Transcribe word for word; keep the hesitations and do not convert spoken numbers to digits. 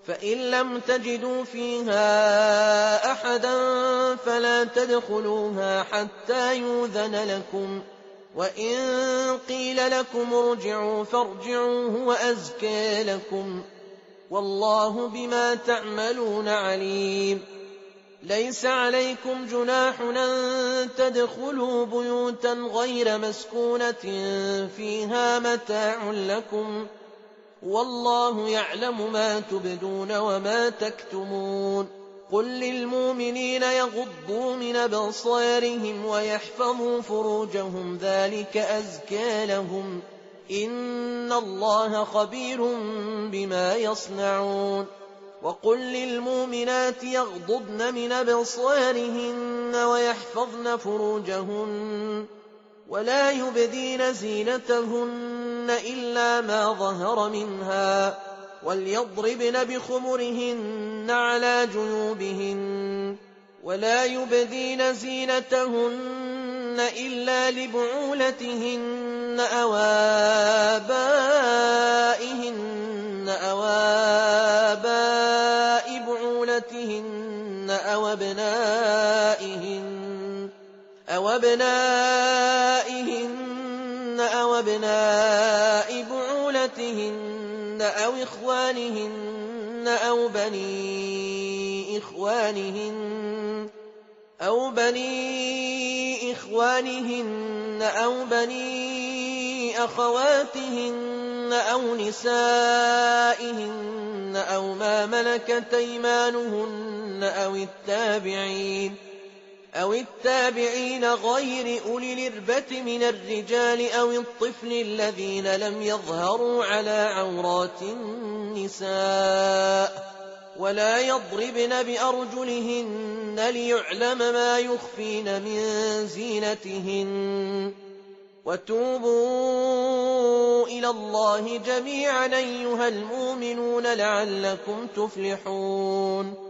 فإن لم تجدوا فيها أحدا فلا تدخلوها حتى يؤذن لكم، وإن قيل لكم ارجعوا فارجعوا هو أزكى لكم، والله بما تعملون عليم. ليس عليكم جناح أن تدخلوا بيوتا غير مسكونة فيها متاع لكم، والله يعلم ما تبدون وما تكتمون. قل للمؤمنين يغضوا من أبصارهم ويحفظوا فروجهم ذلك أزكى لهم، إن الله خبير بما يصنعون. وقل للمؤمنات يغضضن من أبصارهن ويحفظن فروجهن ولا يبدين زينتهن إلا ما ظهر منها، وليضربن بخمرهن على جيوبهن، ولا يبدين زينتهن إلا لبعولتهن أو آبائهن أو آباء بعولتهن أو أبنائهن أو أبنائهن أو أبناء بعولتهن أو إخوانهن أو بني إخوانهن أو بني إخوانهن أو بني أخواتهن أو نسائهن أو ما ملكت أيمانهن أو التابعين أو التابعين غير أولي الإربة من الرجال أو الطفل الذين لم يظهروا على عورات النساء، ولا يضربن بأرجلهن ليعلم ما يخفين من زينتهن. وتوبوا إلى الله جميعا أيها المؤمنون لعلكم تفلحون.